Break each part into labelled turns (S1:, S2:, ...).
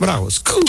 S1: Bravo, scoop.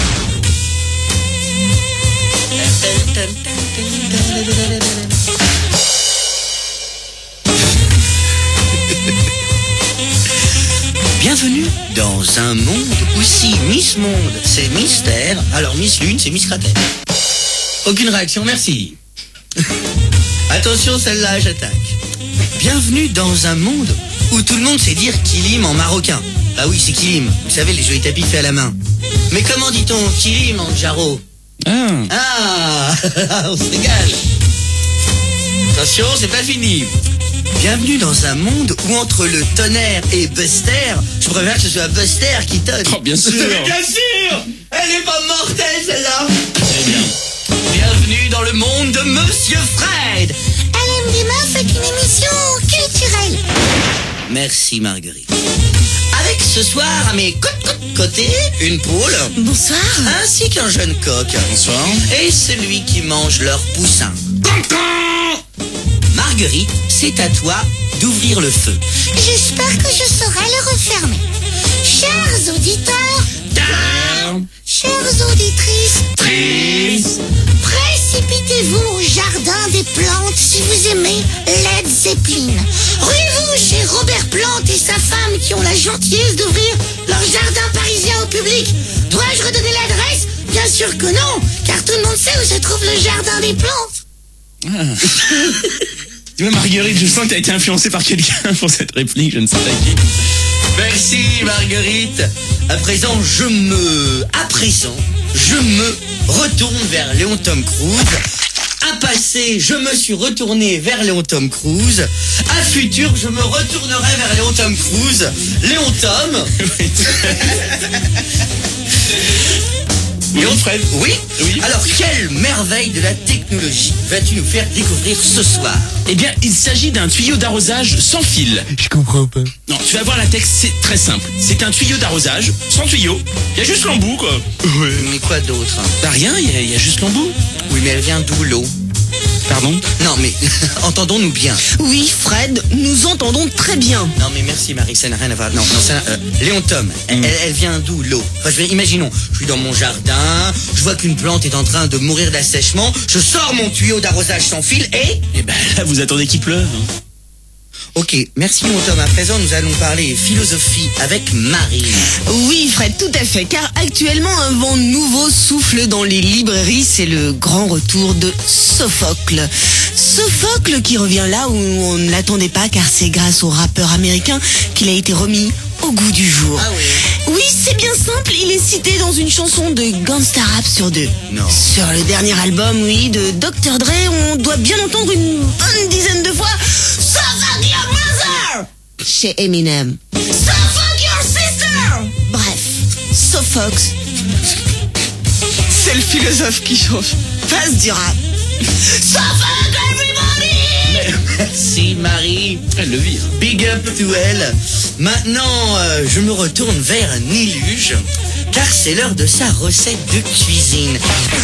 S2: Bienvenue dans un monde où si Miss Monde c'est Mystère, alors Miss Lune c'est Miss Cratère. Aucune réaction, merci. Attention, celle-là, j'attaque. Bienvenue dans un monde où tout le monde sait dire kilim en marocain. Ah oui, c'est kilim. Vous savez, les jolis tapis faits à la main. Mais comment dit-on kilim en jarro? Ah, on se régale. Attention, c'est pas fini. Bienvenue dans un monde où entre le tonnerre et Buster, je préfère que ce soit Buster qui tonne.
S3: Oh, bien sûr.
S2: Bien sûr. Elle est pas mortelle, celle-là.
S3: Très bien.
S2: Bienvenue dans le monde de Monsieur Fred.
S4: LM des meufs est une émission culturelle.
S2: Merci Marguerite. Avec ce soir à mes côtés, une poule.
S4: Bonsoir.
S2: Ainsi qu'un jeune coq.
S3: Bonsoir.
S2: Et celui qui mange leur poussin. Marguerite, c'est à toi d'ouvrir le feu.
S4: J'espère que je saurai le refermer. Chers auditeurs, chères auditrices, précipitez-vous au jardin des plantes si vous aimez Led Zeppelin. Ruez-vous chez Robert Plante et sa femme qui ont la gentillesse d'ouvrir leur jardin parisien au public. Dois-je redonner l'adresse? Bien sûr que non, car tout le monde sait où se trouve le jardin des plantes.
S3: Tu vois, Marguerite, je sens que tu as été influencée par quelqu'un pour cette réplique, je ne sais pas qui.
S2: Merci Marguerite. À présent, je me retourne vers Léon Tom Cruise. À passé, je me suis retourné vers Léon Tom Cruise. À futur, je me retournerai vers Léon Tom Cruise. Léon Tom.
S3: Léon Fred.
S2: Oui.
S3: Oui.
S2: Alors, quelle merveille de la technologie vas-tu nous faire découvrir ce soir?
S3: Eh bien, il s'agit d'un tuyau d'arrosage sans fil.
S1: Je comprends pas.
S3: Non, tu vas voir la texte, c'est très simple. C'est un tuyau d'arrosage sans tuyau. Il y a juste l'embout, quoi.
S2: Mais quoi d'autre?
S3: Bah rien, il y a juste l'embout.
S2: Oui, mais elle vient d'où l'eau?
S3: Pardon?
S2: Non, mais entendons-nous bien.
S4: Oui, Fred, nous entendons très bien.
S2: Non mais merci Marie, ça n'a rien à voir. Non, ça, Léon Tom, elle vient d'où l'eau? Enfin, imaginons, je suis dans mon jardin, je vois qu'une plante est en train de mourir d'assèchement, je sors mon tuyau d'arrosage sans fil et...
S3: Eh ben là, vous attendez qu'il pleuve. Hein.
S2: Ok, merci Léon Tom. À présent, nous allons parler philosophie avec Marie.
S5: Oui, Fred, tout à fait, car actuellement un vent nouveau souffle dans les librairies, c'est le grand retour de Sophocle. Sophocle qui revient là où on ne l'attendait pas, car c'est grâce au rappeur américain qu'il a été remis au goût du jour.
S2: Ah oui.
S5: Oui, c'est bien simple, il est cité dans une chanson de Gangsta Rap sur 2.
S2: Non.
S5: Sur le dernier album, oui, de Dr. Dre, on doit bien entendre une bonne dizaine de fois So fuck your mother chez Eminem. So fuck your sister. Bref, Sophocle, c'est le philosophe qui chauffe. Passe du rap. So fuck everybody.
S2: Merci Marie.
S3: Elle le vit. Hein.
S2: Big up to elle. Maintenant, je me retourne vers Niluge, car c'est l'heure de sa recette de cuisine.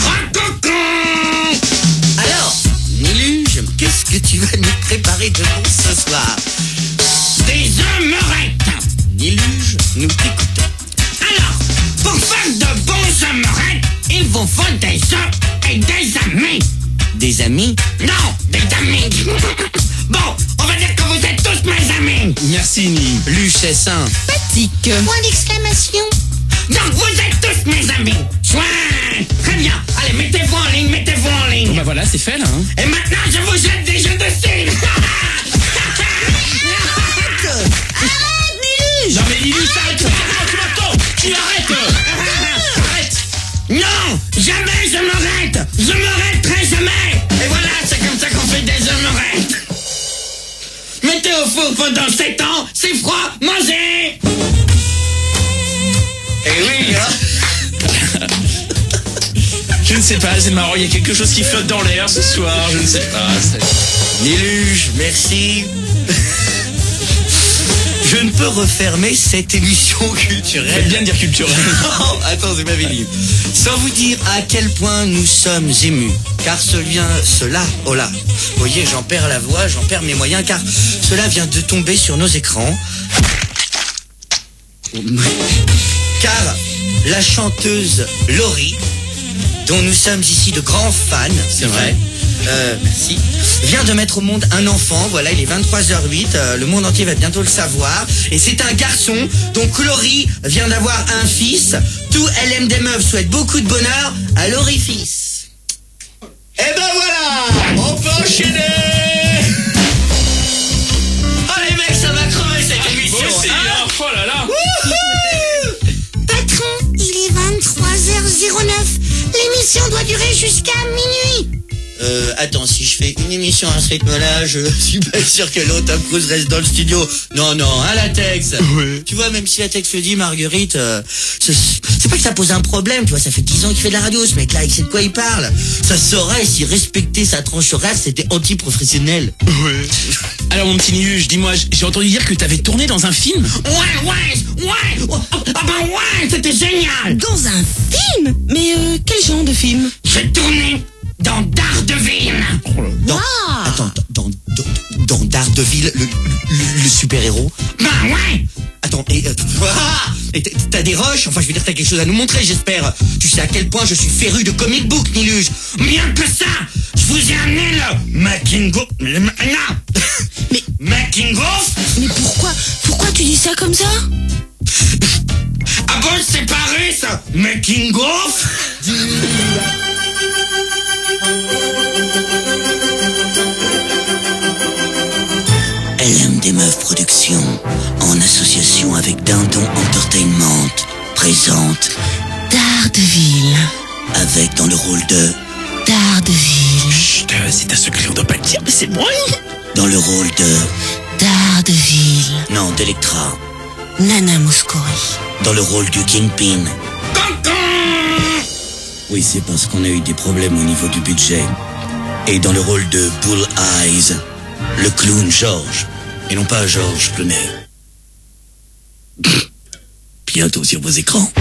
S2: Alors, Niluge, qu'est-ce que tu vas nous préparer de bon ce soir?
S6: Des omelettes.
S2: Niluge, nous t'écoutons.
S6: Alors, pour faire de bons omelettes, il vous faut des œufs et des amis.
S2: Des amis?
S6: Non, des amis. Bon, on va dire que vous êtes tous mes amis.
S3: Merci, Ni.
S2: Luche est sain.
S5: Sympathique.
S4: Point d'exclamation.
S6: Donc vous êtes tous mes amis. Chouin. Très bien. Allez, mettez-vous en ligne, mettez-vous en
S3: Bon
S6: ligne.
S3: bah voilà, c'est fait là. Hein.
S6: Et maintenant, je vous jette des jeux de style.
S3: Non mais Lily, arrête. Tu m'entends? Tu arrêtes. Arrête.
S6: Non, jamais je m'arrête. Je m'arrêterai jamais. Et voilà, c'est comme ça qu'on fait des omelettes. Mettez au four pendant 7 ans, c'est froid, mangez.
S2: Eh oui, hein.
S3: Je ne sais pas, c'est marrant, il y a quelque chose qui flotte dans l'air ce soir, je ne sais pas.
S2: Niluge, merci. Je ne peux refermer cette émission culturelle.
S3: Faites bien de dire culturel.
S2: Non, attends, c'est ma vie. Sans vous dire à quel point nous sommes émus. Car cela, oh là, vous voyez, j'en perds la voix, j'en perds mes moyens, car cela vient de tomber sur nos écrans. car la chanteuse Laurie, dont nous sommes ici de grands fans,
S3: C'est vrai.
S2: Merci, vient de mettre au monde un enfant. Voilà, il est 23h08, le monde entier va bientôt le savoir. Et c'est un garçon, donc Laurie vient d'avoir un fils. Tout LM des meufs souhaite beaucoup de bonheur à Laurie fils. Et ben voilà, on peut enchaîner. Oh les mecs, ça m'a crevé cette émission.
S3: Moi aussi, hein. Oh là là.
S4: Patron, il est 23h09. L'émission doit durer jusqu'à minuit.
S2: Attends, si je fais une émission à ce rythme-là, je suis pas sûr que l'autre Tom Cruise reste dans le studio. Non, hein, Latex.
S3: Ouais.
S2: Tu vois, même si Latex le dit, Marguerite, c'est pas que ça pose un problème, tu vois, ça fait 10 ans qu'il fait de la radio, ce mec-là, il sait de quoi il parle. Ça se saurait si respecter sa tranche horaire, c'était anti-professionnel.
S3: Ouais. Alors mon petit Niluge, dis-moi, j'ai entendu dire que t'avais tourné dans un film.
S6: Ouais. Ah bah ouais, c'était génial.
S5: Dans un film? Mais quel genre de film?
S6: J'ai tourné dans Daredevil.
S2: Dans Daredevil, le super-héros.
S6: Bah ouais.
S2: Attends, et t'as des rushs? Enfin, je veux dire, t'as quelque chose à nous montrer, j'espère. Tu sais à quel point je suis féru de comic book, Niluge.
S6: Bien que ça, je vous ai amené le making of.
S5: Mais-
S6: Making of.
S5: Mais pourquoi tu dis ça comme ça?
S6: Ah bon, c'est pareil ça. Making of.
S2: LM des Meufs Productions, en association avec Dindon Entertainment, présente
S5: Daredevil.
S2: avec dans le rôle de...
S5: Daredevil.
S3: Chut, c'est un secret, on doit pas le dire, mais c'est moi.
S2: Dans le rôle de...
S5: Daredevil.
S2: Non, d'Electra.
S5: Nana Mouskouri.
S2: Dans le rôle du Kingpin. Oui, c'est parce qu'on a eu des problèmes au niveau du budget. Et dans le rôle de Bull Eyes, le clown George. Et non pas George Clooney. Bientôt sur vos écrans.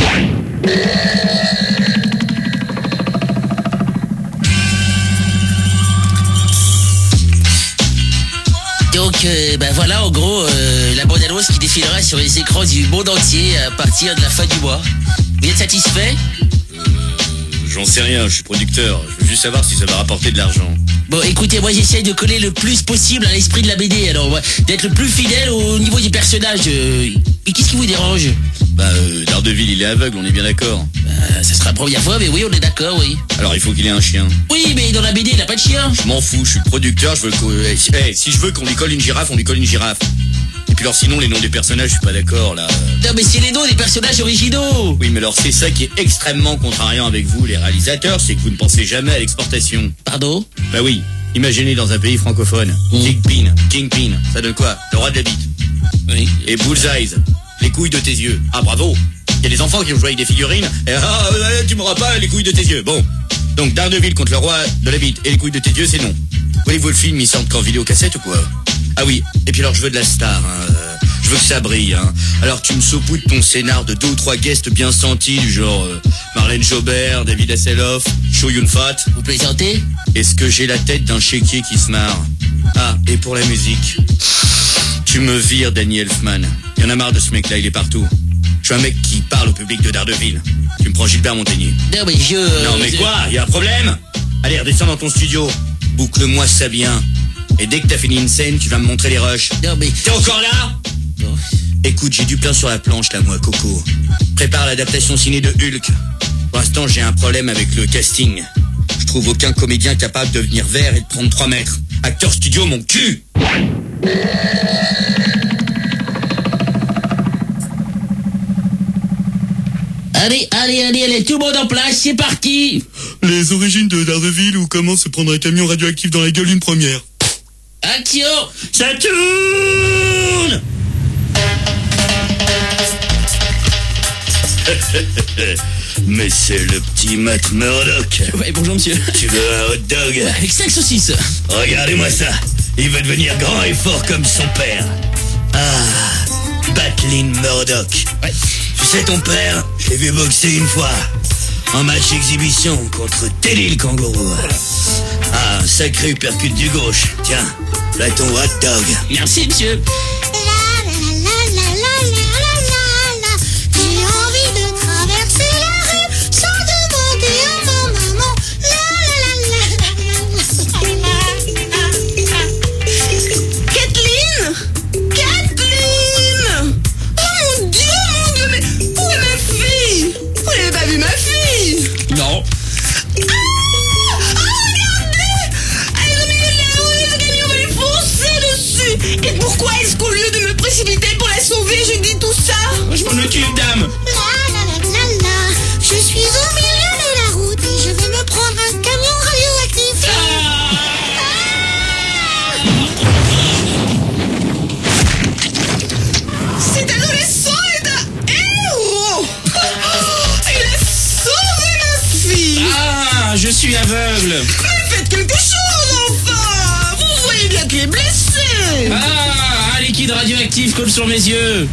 S1: Donc, ben voilà, en gros, la bande-annonce qui défilera sur les écrans du monde entier à partir de la fin du mois. Vous êtes satisfait?
S3: J'en sais rien, je suis producteur. Je veux juste savoir si ça va rapporter de l'argent.
S1: Bon, écoutez, moi j'essaye de coller le plus possible à l'esprit de la BD, alors d'être le plus fidèle au niveau du personnage. Mais qu'est-ce qui vous dérange?
S3: Daredevil, il est aveugle, on est bien d'accord.
S1: Ça sera la première fois, mais oui, on est d'accord, oui.
S3: Alors il faut qu'il ait un chien.
S1: Oui, mais dans la BD, il a pas de chien.
S3: Je m'en fous, je suis le producteur, je veux si je veux qu'on lui colle une girafe, on lui colle une girafe. Et puis alors sinon, les noms des personnages, je suis pas d'accord, là.
S1: Non, mais c'est les noms des personnages originaux.
S3: Oui, mais alors c'est ça qui est extrêmement contrariant avec vous, les réalisateurs, c'est que vous ne pensez jamais à l'exportation.
S1: Pardon?
S3: Bah oui, imaginez dans un pays francophone. Kingpin, ça donne quoi? Le roi de la bite.
S1: Oui.
S3: Et Bullseye, les couilles de tes yeux. Ah bravo. Il y a des enfants qui ont joué avec des figurines. Et tu m'auras pas les couilles de tes yeux. Bon. Donc Daredevil contre le roi de la bite et les couilles de tes yeux, c'est non. Voulez-vous le film, il sort qu'en vidéocassette ou quoi? Ah oui. Et puis alors je veux de la star. Je veux que ça brille. Alors tu me saupoudres ton scénar de 2 ou 3 guests bien sentis du genre Marlène Jobert, David Hasselhoff, Chow Yun-fat.
S1: Vous plaisantez?
S3: Est-ce que j'ai la tête d'un chéquier qui se marre? Ah, et pour la musique, tu me vires Danny Elfman. Il y en a marre de ce mec-là, il est partout. Je suis un mec qui parle au public de Daredevil. Tu me prends Gilbert Montagnier.
S1: Non, mais
S3: Non mais quoi? Il y a un problème? Allez, redescends dans ton studio. Boucle-moi ça bien. Et dès que t'as fini une scène, tu vas me montrer les rushs.
S1: Non, mais...
S3: T'es encore là?
S1: Non.
S3: Écoute, j'ai du plein sur la planche là, moi, Coco. Prépare l'adaptation ciné de Hulk. Pour l'instant, j'ai un problème avec le casting. Je trouve aucun comédien capable de venir vert et de prendre 3 mètres. Acteur studio, mon cul!
S1: Allez, tout le monde en place, c'est parti.
S7: Les origines de Daredevil ou comment se prendre un camion radioactif dans la gueule une première.
S1: Action.
S2: Ça tourne.
S3: Mais c'est le petit Matt Murdock.
S1: Ouais, bonjour monsieur.
S3: Tu veux un hot dog?
S1: Avec 5 saucisses.
S3: Regardez-moi ça. Il veut devenir grand et fort comme son père. Ah, Batlin Murdock.
S1: Ouais.
S3: Tu sais, ton père, je l'ai vu boxer une fois. En match exhibition contre Teddy le kangourou. Ah, un sacré uppercut du gauche. Tiens, là ton hot dog.
S1: Merci monsieur.
S4: J'ai envie de
S1: suis aveugle.
S5: Mais faites quelque chose, enfin. Vous voyez bien qu'il est blessé.
S1: Ah, un liquide radioactif colle sur mes yeux.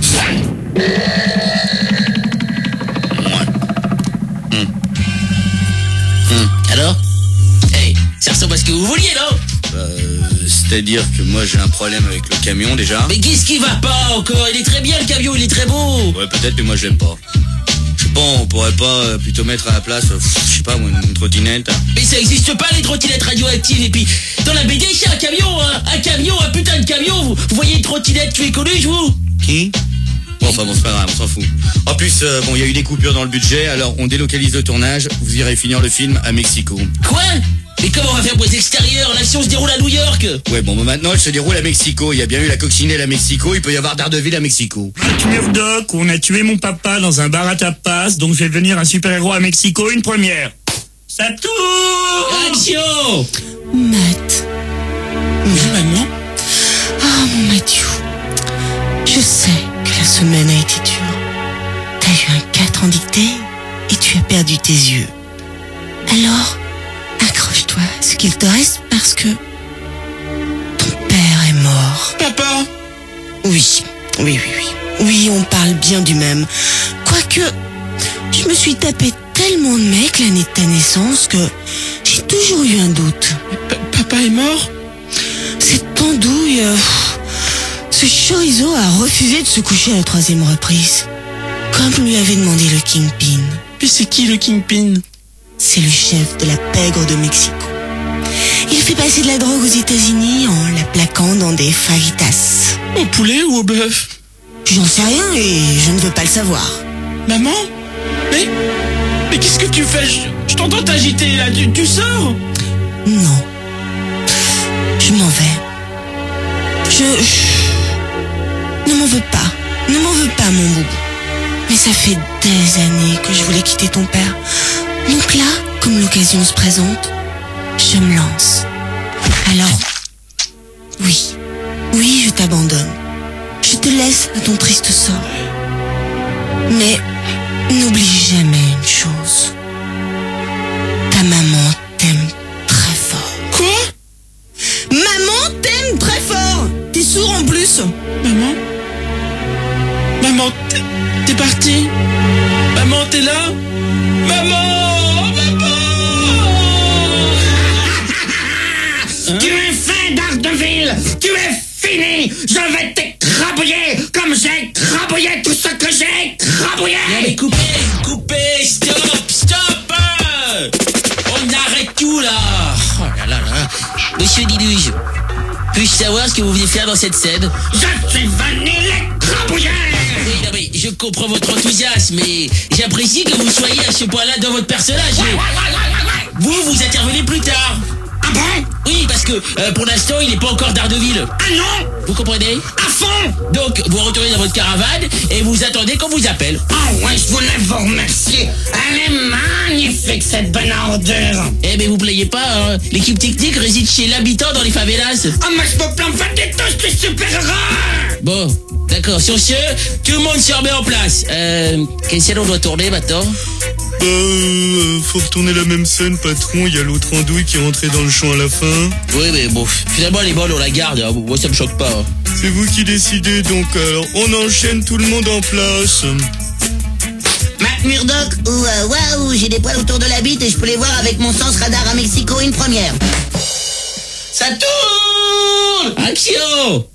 S1: Alors? Hey, ça ressemble à ce que vous vouliez, non?
S3: C'est-à-dire que moi j'ai un problème avec le camion déjà.
S1: Mais qu'est-ce qui va pas encore? Il est très bien le camion, il est très beau.
S3: Ouais, peut-être, mais moi je l'aime pas. Je sais pas, on pourrait pas plutôt mettre à la place, je sais pas, moi, une trottinette.
S1: Mais ça existe pas les trottinettes radioactives. Et puis, dans la BD, c'est un camion, hein. Un putain de camion. Vous voyez une trottinette qui est connue, vous?
S3: Qui? Bon, enfin bon, c'est pas grave, on s'en fout. En plus, bon, il y a eu des coupures dans le budget, alors on délocalise le tournage, vous irez finir le film à Mexico.
S1: Quoi? Mais comment on va faire pour les extérieurs? L'action se déroule à New York.
S3: Ouais, bon, maintenant elle se déroule à Mexico. Il y a bien eu la coccinelle à Mexico, il peut y avoir Daredevil à Mexico.
S7: Matt Murdock, on a tué mon papa dans un bar à tapas, donc je vais devenir un super-héros à Mexico, une première. Ça tourne!
S1: Action!
S5: Matt.
S7: Maman?
S5: Ah, mon Mathieu. Je sais que la semaine a été dure. T'as eu un 4 en dictée et tu as perdu tes yeux. Alors, accroche-toi à ce qu'il te reste parce que ton père est mort.
S7: Papa?
S5: Oui. Oui, on parle bien du même. Quoique, je me suis tapé tellement de mecs l'année de ta naissance que j'ai toujours eu un doute.
S7: Papa est mort?
S5: Cette pendouille... ce chorizo a refusé de se coucher à la 3e reprise. Comme lui avait demandé le Kingpin.
S7: Mais c'est qui le Kingpin?
S5: C'est le chef de la pègre de Mexico. Il fait passer de la drogue aux États-Unis en la plaquant dans des fajitas.
S7: Au poulet ou au bœuf?
S5: J'en sais rien et je ne veux pas le savoir.
S7: Maman? Mais qu'est-ce que tu fais? Je t'entends t'agiter là, tu sors?
S5: Non. Je m'en vais. Ne m'en veux pas. Ne m'en veux pas, mon boubou. Mais ça fait des années que je voulais quitter ton père. Donc là, comme l'occasion se présente, je me lance. Alors, oui, je t'abandonne. Je te laisse à ton triste sort. Mais n'oublie jamais une chose. Ta maman t'aime très fort.
S7: Quoi?
S5: Maman t'aime très fort. T'es sourd en plus.
S7: Maman, t'es partie? Maman, t'es là? Maman!
S6: Tu es fait, Daredevil! Tu es fini! Je vais t'écrabouiller comme j'ai écrabouillé tout ce que j'ai écrabouillé!
S1: Non mais coupez, stop! On arrête tout là! Oh là. Monsieur Diluge, puis-je savoir ce que vous venez faire dans cette scène?
S6: Je suis venu l'écrabouiller!
S1: Oui, non mais je comprends votre enthousiasme, mais j'apprécie que vous soyez à ce point-là dans votre personnage. Vous intervenez plus tard.
S6: Ah bon?
S1: Oui, parce que pour l'instant, il n'est pas encore Daredevil.
S6: Ah non?
S1: Vous comprenez?
S6: À fond!
S1: Donc, vous retournez dans votre caravane et vous attendez qu'on vous appelle.
S6: Oh ouais, je voulais vous remercier. Elle est magnifique, cette bonne ordure.
S1: Eh mais vous plaignez pas, hein. L'équipe technique réside chez l'habitant dans les favelas.
S6: Ah, mais je me plains pas du tout, je suis super heureux.
S1: Bon, d'accord. Sur ce, tout le monde se remet en place. Quelle scène on doit tourner maintenant?
S7: Faut retourner la même scène, patron. Il y a l'autre andouille qui est rentré dans le champ à la fin.
S1: Oui, mais bon, finalement, les balles, on la garde. Hein. Moi, ça me choque pas. Hein.
S7: C'est vous qui décidez, donc alors on enchaîne tout le monde en place.
S4: Matt Murdock, waouh, j'ai des poils autour de la bite et je peux les voir avec mon sens radar à Mexico, une première.
S1: Ça tourne! Action!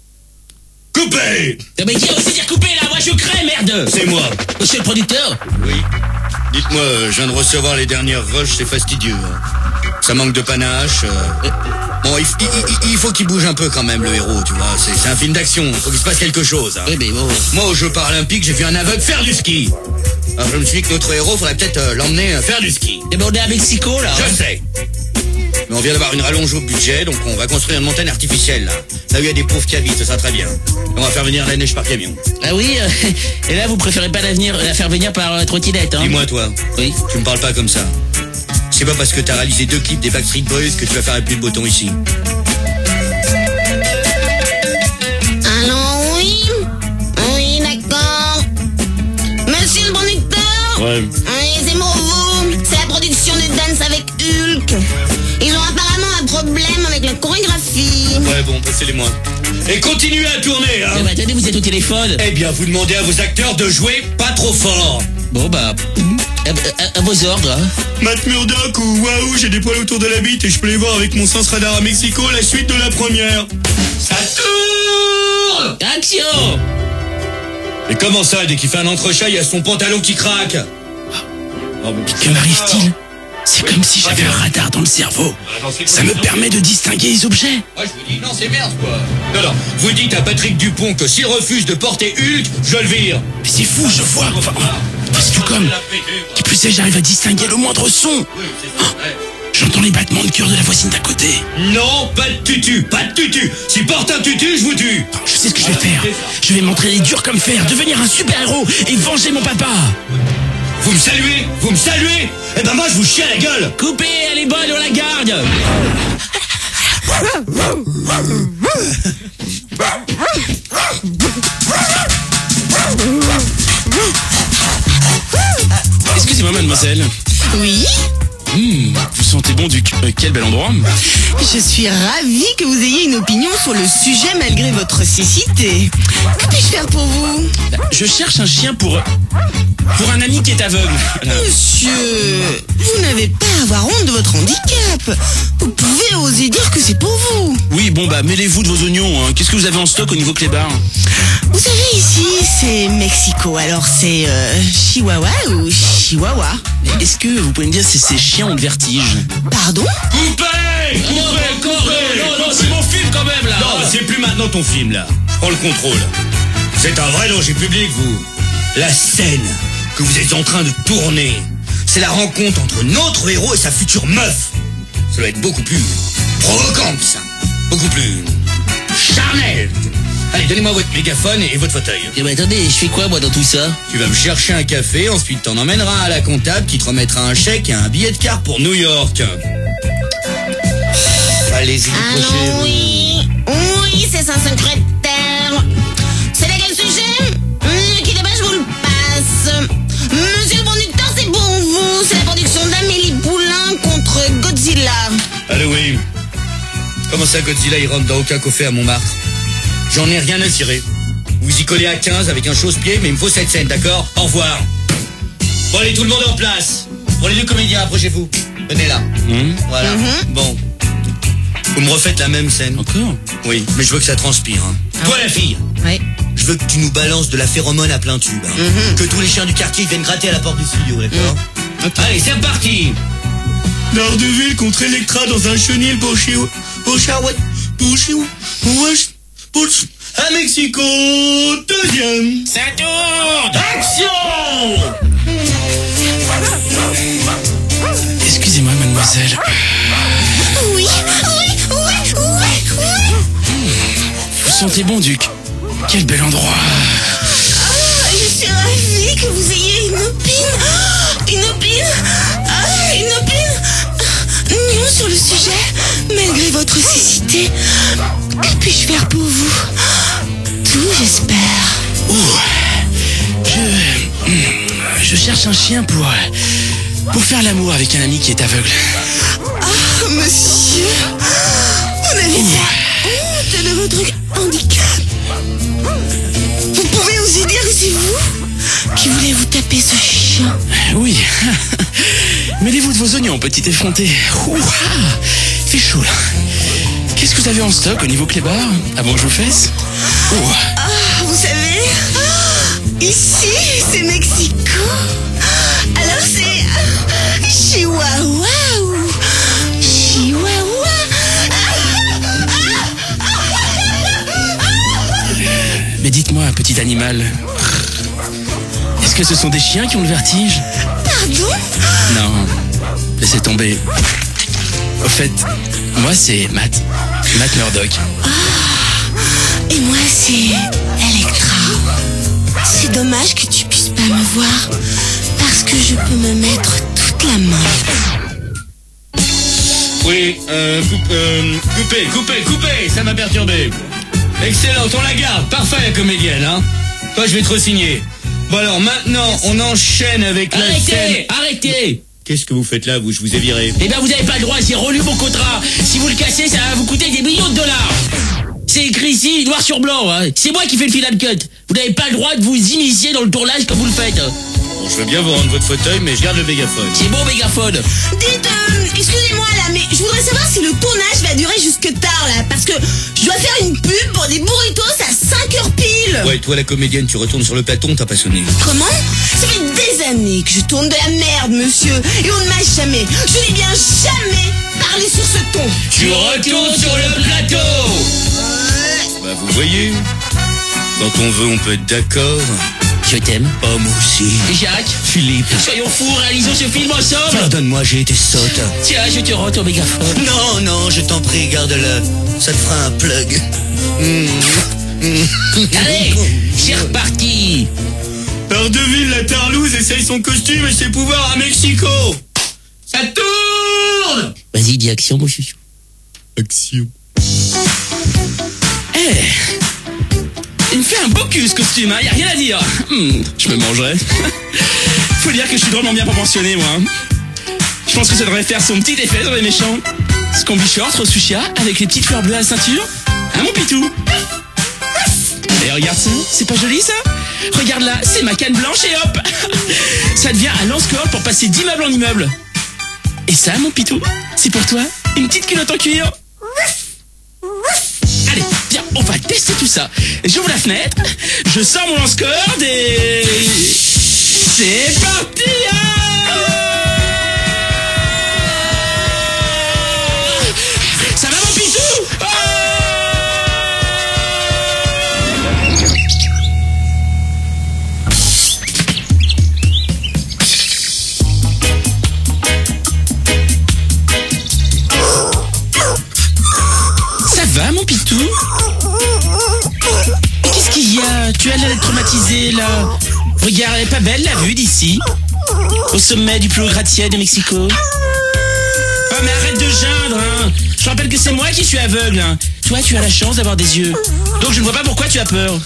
S3: Coupé!
S1: Non mais qui a osé dire couper là? Moi je crée, merde!
S3: C'est moi.
S1: Monsieur le producteur?
S3: Oui. Dites-moi, je viens de recevoir les dernières rushs, c'est fastidieux. Hein. Ça manque de panache. Bon, il faut qu'il bouge un peu quand même, le héros, tu vois. C'est un film d'action, faut qu'il se passe quelque chose. Hein.
S1: Oui, mais bon...
S3: Moi, aux Jeux Paralympiques, j'ai vu un aveugle faire du ski. Alors je me suis dit que notre héros, faudrait peut-être l'emmener faire du ski.
S1: Eh ben on est à Mexico là.
S3: Je sais. Mais on vient d'avoir une rallonge au budget, donc on va construire une montagne artificielle, là. Là où il y a des pauvres qui habitent, ça sera très bien. Et on va faire venir la neige par camion.
S1: Ah oui, et là vous préférez pas la faire venir par trottinette, hein?
S3: Dis-moi, toi.
S1: Oui.
S3: Tu me parles pas comme ça. C'est pas parce que t'as réalisé 2 clips des Backstreet Boys que tu vas faire plus de beau temps ici.
S4: Alors oui, d'accord. Monsieur le producteur.
S3: Ouais.
S4: Oui, c'est pour vous. C'est la
S5: production de Danse avec Hulk. Ils ont apparemment un problème avec la chorégraphie.
S3: Ouais, bon, passez-les-moi. Et continuez à tourner, hein.
S1: Mais attendez, vous êtes au téléphone.
S3: Eh bien, vous demandez à vos acteurs de jouer pas trop fort.
S1: Bon bah, à vos ordres. Hein.
S7: Matt Murdock ou waouh, j'ai des poils autour de la bite et je peux les voir avec mon sens radar à Mexico, la suite de la première.
S3: Ça tourne.
S1: Action!
S3: Et comment ça, dès qu'il fait un entrechat, il y a son pantalon qui craque?
S8: Que m'arrive-t-il? C'est comme si j'avais un radar dans le cerveau. Ça me permet de distinguer les objets.
S3: Moi, je vous dis, non, c'est merde, quoi. Non, vous dites à Patrick Dupont que s'il refuse de porter Hulk, je le vire.
S8: Mais c'est fou, je vois. Enfin, parce que comme... Qui plus est, j'arrive à distinguer le moindre son. J'entends les battements de cœur de la voisine d'à côté.
S3: Non, pas de tutu, pas de tutu. S'il porte un tutu, je vous tue.
S8: Je sais ce que je vais faire. Je vais m'entraîner dur comme fer, devenir un super-héros et venger mon papa.
S3: Vous me saluez? Vous me saluez? Eh ben moi, je vous chie à la gueule.
S1: Coupez, elle est bonne, on la garde.
S8: Excusez-moi, mademoiselle.
S5: Oui?
S8: Vous sentez bon du... quel bel endroit.
S5: Je suis ravie que vous ayez une opinion sur le sujet malgré votre cécité. Que puis-je faire pour vous?
S8: Je cherche un chien pour un ami qui est aveugle.
S5: Monsieur, vous n'avez pas à avoir honte de votre handicap. Vous pouvez oser dire que c'est pour vous.
S8: Oui, bon bah, mêlez-vous de vos oignons. Hein. Qu'est-ce que vous avez en stock au niveau clébard?
S5: Vous savez, ici, c'est Mexico. Alors c'est Chihuahua ou Chihuahua?
S8: Est-ce que vous pouvez me dire si ces chiens ont le vertige?
S5: Pardon?
S3: Coupez!
S1: Non, c'est mon film quand même là.
S3: Non, c'est plus maintenant ton film, là. Je prends le contrôle. C'est un vrai danger public, vous. La scène que vous êtes en train de tourner, c'est la rencontre entre notre héros et sa future meuf. Ça doit être beaucoup plus provocant que ça. Beaucoup plus charnel. Allez, donnez-moi votre mégaphone et votre fauteuil.
S1: Eh ben attendez, je fais quoi moi dans tout ça?
S3: Tu vas me chercher un café, ensuite t'en emmèneras à la comptable qui te remettra un chèque et un billet de car pour New York. Allez-y, décrochez.
S5: Alors oui, c'est sa secrétaire. C'est à quel sujet? Qui débat, je vous le passe. Monsieur le conducteur, c'est pour vous. C'est la production d'Amélie Poulain contre Godzilla.
S3: Allô, oui. Comment ça, Godzilla, il rentre dans aucun coffret à Montmartre? J'en ai rien à cirer. Vous y collez à 15 avec un chausse-pied, mais il me faut cette scène, d'accord? Au revoir. Bon, allez, tout le monde en place. Pour les deux comédiens, approchez-vous. Venez là. Voilà. Bon. Vous me refaites la même scène.
S8: Encore?
S3: Oui, mais je veux que ça transpire. Hein. Toi, la fille.
S5: Oui.
S3: Je veux que tu nous balances de la phéromone à plein tube. Hein. Que tous les chiens du quartier viennent gratter à la porte du studio, d'accord? Allez, c'est reparti.
S7: Daredevil contre Electra dans un chenil à Mexico, deuxième.
S1: Ça tourne.
S3: Action!
S8: Excusez-moi, mademoiselle.
S5: Oui.
S8: Vous sentez bon, Duc? Quel bel endroit.
S5: Je suis ravie que vous ayez une opine. Une opine non sur le sujet, malgré votre cécité. Que puis-je faire pour vous? Tout, j'espère.
S8: Je cherche un chien pour faire l'amour avec un ami qui est aveugle.
S5: Ah, monsieur, vous n'avez pas honte de votre handicap. Vous pouvez oser dire que c'est vous qui voulez vous taper ce chien.
S8: Oui. Mêlez-vous de vos oignons, petit effronté. Fait chaud là. Qu'est-ce que vous avez en stock au niveau clébard? Avant que je vous fasse?
S5: Ah, vous savez, ici, c'est Mexico. Alors c'est Chihuahua ou Chihuahua.
S8: Mais dites-moi, petit animal, est-ce que ce sont des chiens qui ont le vertige?
S5: Pardon?
S8: Non, laissez tomber. Au fait, moi c'est Matt Murdock.
S5: Et moi c'est Electra. C'est dommage que tu puisses pas me voir, parce que je peux me mettre toute la main.
S3: Oui, coupez, ça m'a perturbé. Excellent, on la garde, parfait la comédienne, hein. Toi, je vais te re-signer. Bon alors, maintenant, on enchaîne avec la scène...
S1: Arrêtez!
S3: Qu'est-ce que vous faites là, vous? Je vous ai viré.
S1: Eh ben vous n'avez pas le droit, j'ai relu mon contrat. Si vous le cassez, ça va vous coûter des millions de dollars. C'est écrit ici, noir sur blanc, hein. C'est moi qui fais le final cut. Vous n'avez pas le droit de vous initier dans le tournage comme vous le faites.
S3: Bon, je veux bien vous rendre votre fauteuil, mais je garde le mégaphone.
S1: C'est bon, mégaphone.
S5: Dites, excusez-moi là, mais je voudrais savoir si le tournage va durer jusque tard là, parce que je dois faire une pub pour des burritos à 5h pile.
S3: Ouais, toi la comédienne, tu retournes sur le platon, t'as pas sonné.
S5: Comment? Ça fait des années que je tourne de la merde, monsieur, et on ne m'a jamais, je dis bien jamais, parlé sur ce ton.
S1: Tu retournes sur le plateau.
S3: Bah vous voyez, quand on veut, on peut être d'accord.
S1: Je t'aime.
S2: Oh, moi aussi.
S1: Jacques,
S2: Philippe.
S1: soyons fous, réalisons ce film ensemble.
S2: Pardonne-moi, j'ai été sotte.
S1: Tiens, je te rends ton mégaphone.
S2: Non, non, je t'en prie, garde-le. Ça te fera un plug.
S1: Allez, c'est reparti.
S7: Daredevil, la tarlouse, essaye son costume et ses pouvoirs à Mexico. Ça tourne.
S1: Vas-y, dis action, mon chouchou.
S3: Action.
S8: Il me fait un beau cul ce costume, hein, y a rien à dire. Je me mangerais. Faut dire que je suis drôlement bien proportionné, moi. Je pense que ça devrait faire son petit effet dans les méchants. Ce combi short, Rosuchia, avec les petites fleurs bleues à la ceinture. Hein, mon pitou? Et regarde ça, c'est pas joli ça? Regarde là, c'est ma canne blanche et hop. Ça devient un lance-corde pour passer d'immeuble en immeuble. Et ça, mon pitou, c'est pour toi, une petite culotte en cuir. Allez, viens, on va tester tout ça. J'ouvre la fenêtre, je sors mon lance-corde et... C'est parti, hein. Ça va, mon pitou? Ça va, mon pitou? Qu'est-ce qu'il y a? Tu as l'air traumatisé, là. Regarde, elle est pas belle, la vue d'ici. Au sommet du plus haut gratte-ciel de Mexico. Oh, mais arrête de geindre, hein. Je rappelle que c'est moi qui suis aveugle, hein. Toi, tu as la chance d'avoir des yeux. Donc je ne vois pas pourquoi tu as peur.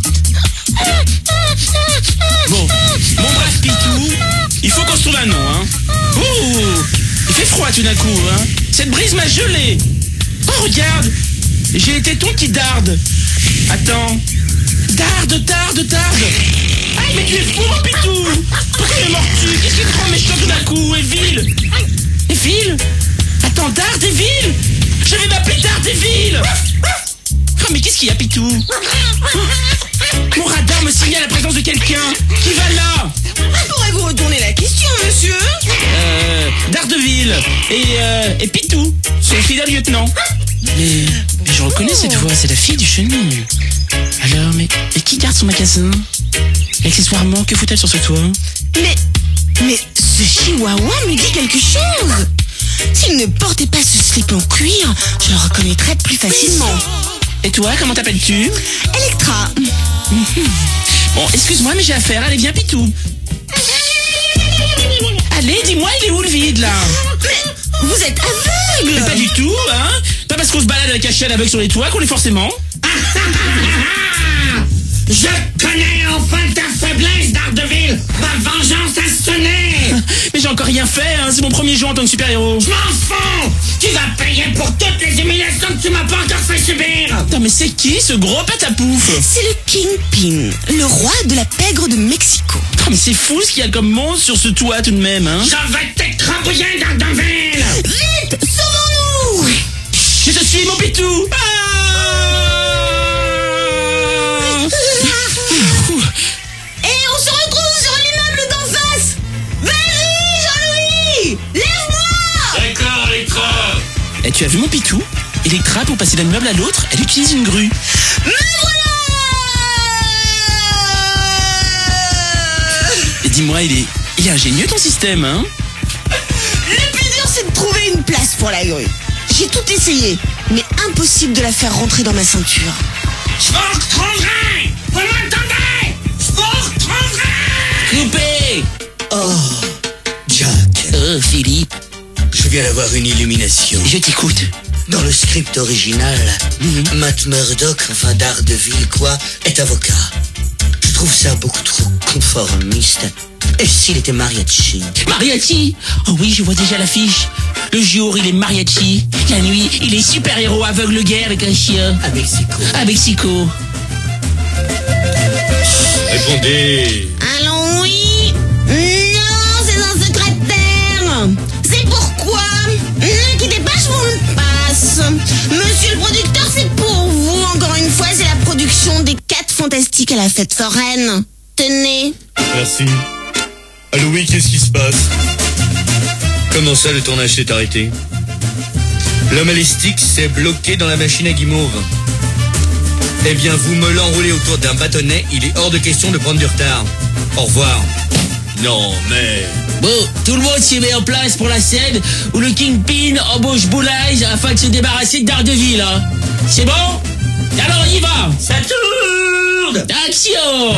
S8: Bon, mon brave pitou, il faut qu'on se trouve un nom, hein. Ouh, il fait froid tout d'un coup, hein. Cette brise m'a gelé. Oh, regarde, j'ai été ton petit darde. Attends. Darde. Aïe, mais tu es fou, mon pitou. Pourquoi il est mortu? Qu'est-ce qu'il te rend méchant tout d'un coup? Evil? Attends, Daredevil? Je vais m'appeler Daredevil. Oh, mais qu'est-ce qu'il y a, pitou? Mon radar me signale la présence de quelqu'un. Qui va là?
S5: Pourrez-vous retourner la question, monsieur?
S8: Daredevil et Pitou, c'est le fidèle lieutenant. Mais je reconnais cette voix, c'est la fille du chenil. Alors, mais qui garde son magasin? Et accessoirement, que faut-elle sur ce toit?
S5: Mais ce chihuahua me dit quelque chose. S'il ne portait pas ce slip en cuir, je le reconnaîtrais plus facilement.
S8: Et toi, comment t'appelles-tu?
S5: Electra.
S8: Bon, excuse-moi, mais j'ai affaire. Allez, viens, Pitou. Allez, dis-moi, il est où le vide, là?
S5: Mais vous êtes aveugle.
S8: Mais pas du tout, hein. Pas parce qu'on se balade avec un chien aveugle sur les toits qu'on est forcément.
S6: Je connais enfin ta faiblesse, Daredevil. Ma vengeance a sonné.
S8: Mais j'ai encore rien fait, hein. C'est mon premier jour en tant que super-héros.
S6: Je m'en fous. Tu vas payer pour toutes les humiliations que tu m'as pas encore fait subir.
S8: Attends, mais c'est qui ce gros patapouf?
S5: C'est le Kingpin, le roi de la pègre de Mexico.
S8: Oh, mais c'est fou ce qu'il y a comme monstre sur ce toit tout de même, hein.
S6: Je vais t'écrabouiller, Daredevil.
S5: Vite, sauvons-nous.
S8: Je te suis, mon pitou.
S5: Et on se retrouve sur l'immeuble d'en face. Vas-y, Jean-Louis, lève-moi.
S6: D'accord, Electra.
S8: Et tu as vu mon pitou? Electra, pour passer d'un immeuble à l'autre, elle utilise une grue.
S5: Me voilà.
S8: Et dis-moi, il est ingénieux ton système, hein?
S5: Le plus dur, c'est de trouver une place pour la grue. J'ai tout essayé, mais impossible de la faire rentrer dans ma ceinture.
S6: Je vous retrouverai. Vous m'entendez? Je vous retrouverai.
S1: Coupé.
S2: Oh, Jack,
S1: Oh, Philippe,
S2: je viens d'avoir une illumination.
S1: je t'écoute.
S2: Dans le script original, Matt Murdock, enfin Daredevil quoi, est avocat. Je trouve ça beaucoup trop conformiste Et s'il était mariachi?
S1: Mariachi? Oh oui, je vois déjà l'affiche. Le jour, il est mariachi. La nuit, il est super-héros aveugle-guerre avec un chien.
S2: À Mexico.
S1: À Mexico.
S3: Répondez.
S5: Allons, oui. Non, c'est un secrétaire. C'est pourquoi. Ne quittez pas, je vous le passe. Monsieur le producteur, c'est pour vous. Encore une fois, c'est la production des 4 Fantastiques à la fête foraine. Tenez.
S3: Merci. Allô, oui, qu'est-ce qui se passe? Comment ça, le tournage s'est arrêté? L'homme à les sticks s'est bloqué dans la machine à guimauve. Eh bien, vous me l'enroulez autour d'un bâtonnet, il est hors de question de prendre du retard. Au revoir. Non, mais...
S1: Bon, tout le monde s'y met en place pour la scène où le Kingpin embauche Bullseye afin de se débarrasser de Daredevil, hein. C'est bon? Alors on y va. Ça tourne. Action.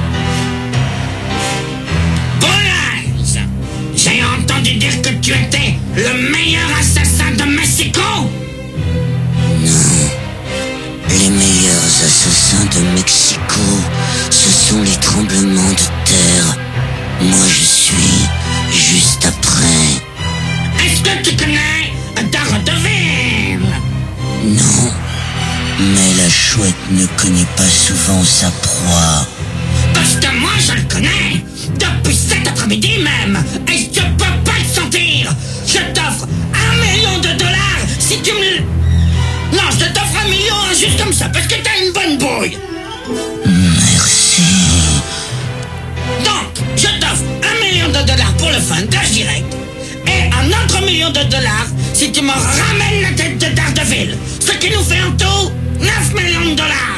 S6: Bullseye, j'ai entendu dire que tu étais le meilleur assassin de Mexico.
S9: Les meilleurs assassins de Mexico, ce sont les tremblements de terre. Moi, je suis juste après.
S6: Est-ce que tu connais Daredevil?
S9: Non, mais la chouette ne connaît pas souvent sa proie.
S6: Parce que moi, je le connais. Depuis cet après-midi même. Et je peux pas le sentir. Je t'offre $1 million si tu me... Non, je t'offre $1 million juste comme ça, parce que t'as une bonne bouille.
S9: Merci.
S6: Donc, je t'offre $1 million pour le fondage direct. Et un autre $1 million si tu me ramènes la tête de Daredevil. Ce qui nous fait en tout $9 millions.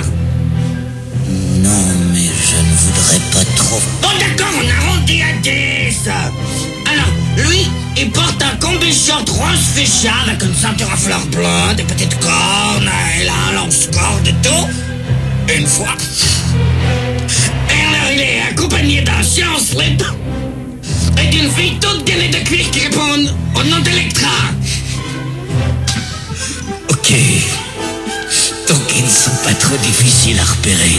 S9: Non, mais je ne voudrais pas trop.
S6: Bon d'accord, on arrondit à 10. Alors, lui, il porte un combi short rose fuchsia avec une ceinture à fleurs bleues, des petites cornes, et là, un lance-corde et tout. Une fois. Et alors, il est accompagné d'un chien en slip et d'une fille toute gainée de cuir qui répond au nom d'Electra.
S2: Ok. Donc ils ne sont pas trop difficiles à repérer.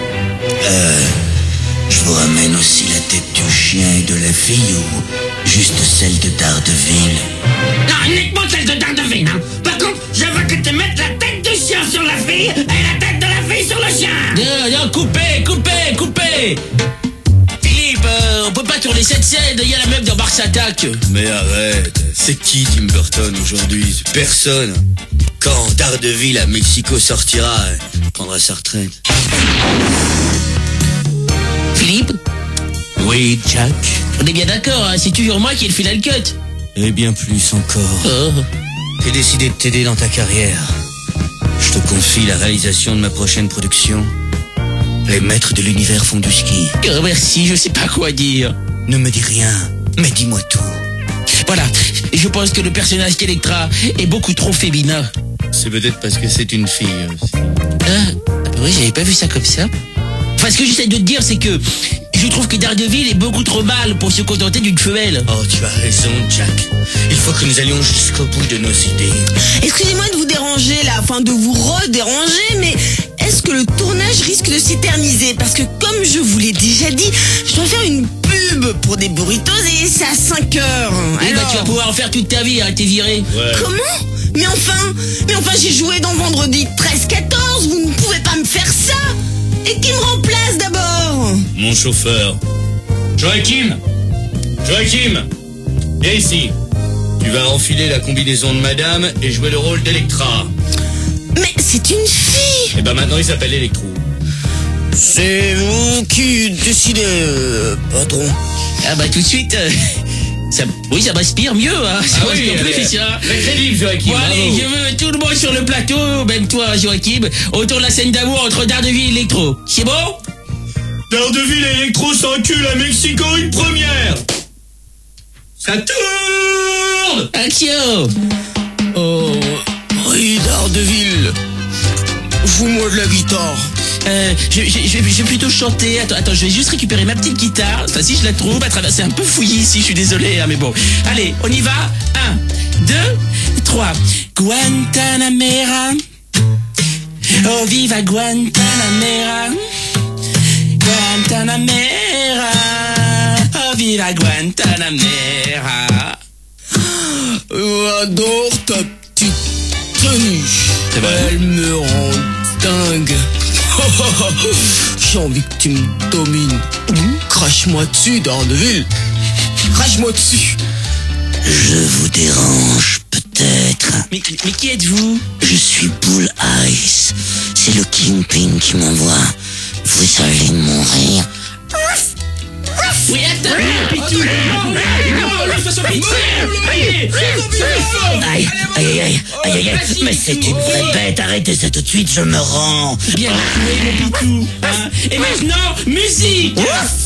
S9: Je vous ramène aussi la tête du chien et de la fille ou juste celle de Daredevil?
S6: Non, uniquement celle de Daredevil, hein. Par contre, je veux que tu mettes la tête du chien sur la fille et la tête de la fille sur le chien.
S1: Non, coupez. Philippe, on peut pas tourner cette scène, il y a la meuf dans Mars Attack.
S3: Mais arrête, c'est qui Tim Burton aujourd'hui? Personne. Quand Daredevil à Mexico sortira, il prendra sa retraite.
S1: Philippe?
S2: Oui, Jack.
S1: On est bien d'accord, hein, c'est toujours moi qui ai le final cut.
S2: Et bien plus encore.
S1: Oh.
S2: J'ai décidé de t'aider dans ta carrière. Je te confie la réalisation de ma prochaine production. Les maîtres de l'univers font du ski.
S1: Oh, merci, je sais pas quoi dire.
S2: Ne me dis rien, mais dis-moi tout.
S1: Voilà, je pense que le personnage d'Electra est beaucoup trop féminin.
S3: C'est peut-être parce que c'est une fille aussi.
S1: Ah, oui, j'avais pas vu ça comme ça. Enfin, ce que j'essaie de te dire, c'est que je trouve que Daredevil est beaucoup trop mâle pour se contenter d'une femelle.
S2: Oh, tu as raison, Jack. Il faut que nous allions jusqu'au bout de nos idées.
S5: Excusez-moi de vous déranger là, enfin de vous redéranger, mais est-ce que le tournage risque de s'éterniser? Parce que comme je vous l'ai déjà dit, je dois faire une pub pour des burritos et c'est à 5 heures.
S1: Oui, bah
S5: Alors...
S1: tu vas pouvoir en faire toute ta vie, hein, t'es viré.
S3: Ouais.
S5: Comment? Mais enfin, j'ai joué dans Vendredi 13-14, vous ne pouvez pas me faire ça. Et qui me remplace d'abord?
S3: Mon chauffeur. Joachim, viens ici. Tu vas enfiler la combinaison de madame et jouer le rôle d'Electra.
S5: Mais c'est une fille.
S3: Et ben maintenant il s'appelle Electro.
S5: C'est vous qui décidez, patron.
S1: Ah bah tout de suite, ça m'inspire mieux, hein. Ça m'inspire plus, hein.
S3: Très crédible, Joachim.
S1: Bon allez, je veux tout le monde sur le plateau, même toi Joachim, autour de la scène d'amour entre Daredevil et Electro. C'est bon?
S3: Daredevil et Electro s'enculent à Mexico une première. Ça tourne.
S1: Action.
S5: Oh, oui, Daredevil. Joue-moi de la guitare.
S1: Je vais plutôt chanter. Attends, je vais juste récupérer ma petite guitare. Enfin, si je la trouve, à travers, c'est un peu fouillis ici, je suis désolé, hein, mais bon. Allez, on y va. 1, 2, 3. Guantanamera. Oh, viva Guantanamera. Guantanamera. Oh, viva Guantanamera.
S5: J'adore ta petite tenue.
S1: C'est vrai.
S5: Elle me rend dingue. J'ai envie que tu me domines. Crache-moi dessus, Daredevil. Crache-moi dessus.
S9: Je vous dérange peut-être.
S1: Mais qui êtes-vous?
S9: Je suis Bull Eyes. C'est le Kingpin qui m'envoie. Vous allez mourir.
S1: Oui, attends. Pitou. Non, de toute façon, Pitou.
S9: Aïe, aïe, aïe, aïe, aïe. Mais c'est une vraie bête. Arrêtez ça tout de suite, je me rends.
S1: Bien joué, mon Pitou. Hein? Et maintenant, musique.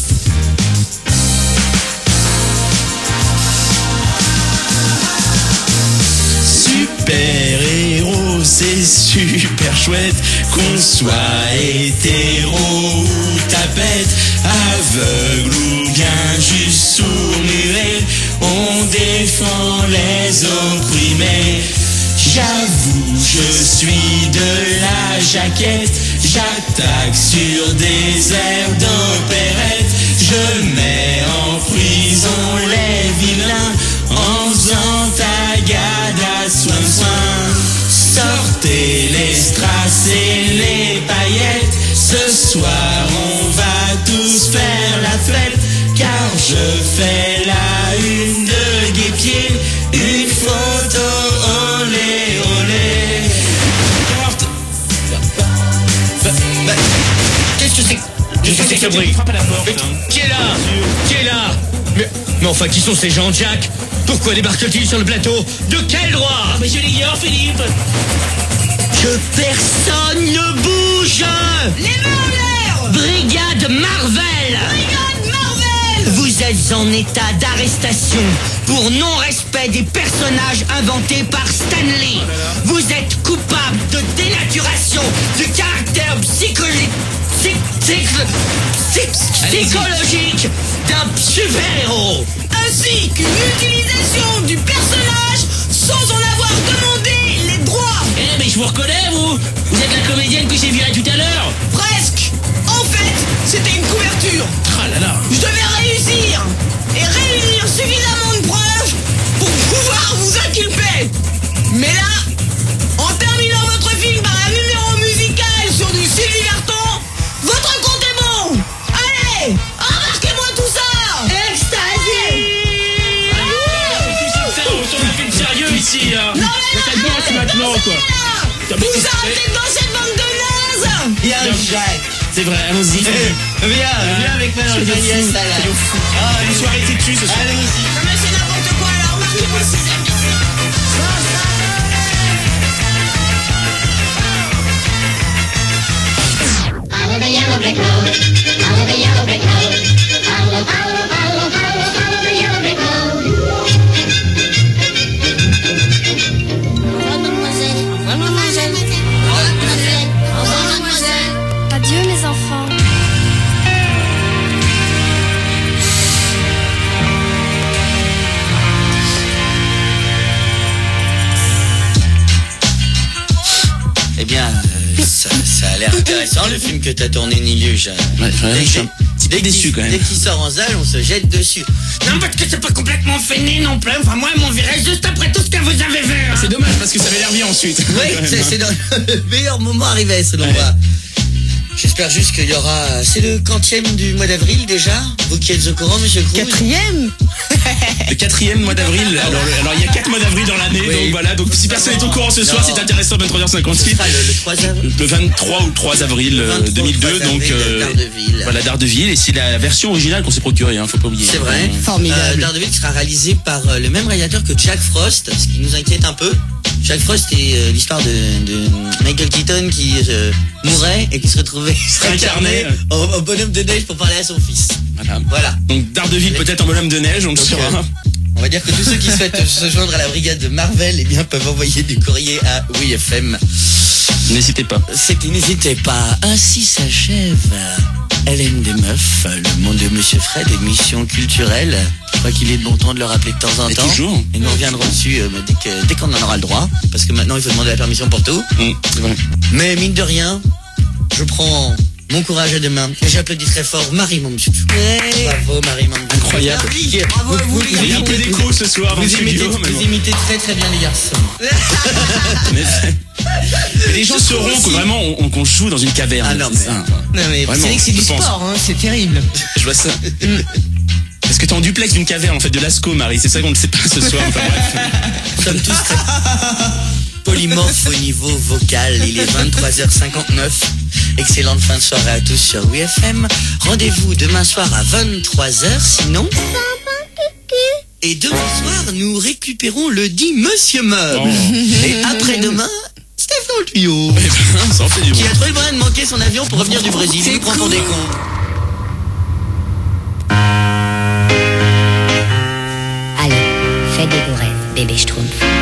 S1: Super-héros, c'est super chouette. Qu'on soit hétéro ou tapette, aveugle ou bien juste sourd-muet, on défend les opprimés. J'avoue, je suis de la jaquette, j'attaque sur des airs d'opérette, je mets en prison les vilains en faisant tagada soin. Sortez les strass et les paillettes, ce soir on va tous faire la fête, car je fais la une de Guépier, une photo olé olé.
S3: Qu'est-ce que c'est? Qu'est-ce que c'est que ce bruit? Mais qui est là? Qui est là? Mais enfin, qui sont ces gens, Jack? Pourquoi débarquent-ils sur le plateau? De quel droit?
S1: Mais je l'ignore, Philippe.
S2: Que personne ne bouge.
S5: Les mains en l'air.
S2: Brigade Marvel.
S5: Brigade Marvel.
S2: Vous êtes en état d'arrestation pour non-respect des personnages inventés par Stan Lee. Vous êtes coupable de dénaturation du caractère psychologique d'un super-héros,
S5: Ainsi qu'une utilisation du personnage sans en avoir demandé les droits.
S1: Eh, mais je vous reconnais, vous. Vous êtes la comédienne que j'ai virée tout à l'heure.
S5: Presque. En fait, c'était une couverture.
S1: Ah là là.
S5: Je devais réussir et réunir suffisamment de preuves pour pouvoir vous inculper. Mais là, en terminant votre film par un numéro musical sur du Sylvie Vartan, votre compte est bon. Allez, embarquez-moi tout ça.
S1: On tourne un film sérieux ici.
S5: Non,
S1: Ça commence maintenant, quoi.
S5: Vous arrêtez dans cette bande de nazes.
S2: Viens, Jack.
S1: C'est vrai, allons-y.
S2: Viens avec moi dans le grenier, ça là.
S1: Une soirée têtue ce soir.
S2: Allez aussi.
S5: Non mais c'est n'importe quoi, alors marquez-moi si c'est bien.
S4: Follow the yellow brick road. Follow the yellow brick road. Follow, follow, follow, follow, follow the yellow brick road. Au revoir, mademoiselle. Au revoir, mademoiselle. Au revoir, mademoiselle. Au revoir, mademoiselle.
S10: Adieu mes enfants.
S2: Eh bien, ça a l'air intéressant le film que t'as tourné, Nilius.
S1: Ouais, je suis un petit peu déçu quand même.
S2: Dès qu'il sort en salle, on se jette dessus.
S6: Non, parce que c'est pas complètement fini non plus. Enfin, moi, ils m'ont viré juste après tout ce que vous avez vu. Hein.
S1: C'est dommage parce que ça avait l'air bien ensuite.
S2: Oui, c'est dans le meilleur moment arrivé, selon moi. J'espère juste qu'il y aura... C'est le quantième du mois d'avril déjà? Vous qui êtes au courant, monsieur Cruz?
S5: 4e.
S1: Le 4e mois d'avril. Alors il y a 4 mois d'avril dans l'année,
S2: Oui.
S1: donc voilà. Donc si personne n'est au courant ce soir,
S2: Non.
S1: c'est intéressant,
S2: Ce
S1: 23h58.
S2: sera le 3 avril.
S1: Le 23 ou 3 avril
S2: 23
S1: 2002, donc
S2: Daredevil.
S1: voilà Daredevil, et c'est la version originale qu'on s'est procurée, hein, faut pas oublier.
S2: C'est vrai.
S5: Formidable.
S2: Daredevil sera réalisé par le même réalisateur que Jack Frost, ce qui nous inquiète un peu. Jack Frost est l'histoire de Michael Keaton qui mourait et qui se retrouvait incarné au bonhomme de neige pour parler à son fils. Voilà.
S1: Donc Daredevil peut-être en bonhomme de neige, on le
S2: Donc,
S1: saura.
S2: On va dire que tous ceux qui souhaitent se joindre à la brigade de Marvel, eh bien, peuvent envoyer du courrier à WeFM.
S1: N'hésitez pas.
S2: N'hésitez pas. Ainsi s'achève Hélène des Meufs, le monde de Monsieur Fred, émission culturelle. Je crois qu'il est de bon temps de le rappeler de temps en
S1: Et
S2: temps.
S1: toujours.
S2: Et nous reviendrons dessus dès qu'on en aura le droit. Parce que maintenant, il faut demander la permission pour tout.
S1: C'est vrai.
S2: Mais mine de rien, je prends Bon courage à demain. Et j'applaudis très fort Marie Mamdoutou. Bravo Marie Mamdoutou.
S1: Incroyable.
S5: Bravo à vous, les
S1: Il y a un
S5: garçons.
S1: peu d'écho ce soir dans le
S2: Vous
S1: studio. mais bon.
S2: imitez très très bien les garçons.
S1: En effet. Mais les gens sauront que vraiment qu'on joue dans une caverne.
S2: Ah non,
S1: c'est ça.
S5: Non mais
S1: Vraiment,
S5: c'est vrai que c'est du
S1: je pense.
S5: sport, hein, c'est terrible.
S1: Je vois ça. Parce que t'es en duplex d'une caverne, en fait, de Lascaux, Marie. C'est ça qu'on ne sait pas ce soir. Enfin bref.
S2: Nous sommes tous très polymorphes au niveau vocal. Il est 23h59. Excellente fin de soirée à tous sur WFM. Rendez-vous demain soir à 23h, sinon... Et demain soir, nous récupérons le dit Monsieur Meuble.
S1: Oh.
S2: Et après-demain, Steph dans le tuyau.
S1: Ça en fait du bon.
S2: Qui a trouvé le moyen de manquer son avion pour revenir du Brésil. Il nous prend pour des cons.
S9: Allez, fais des beaux rêves, bébé Schtroumpf.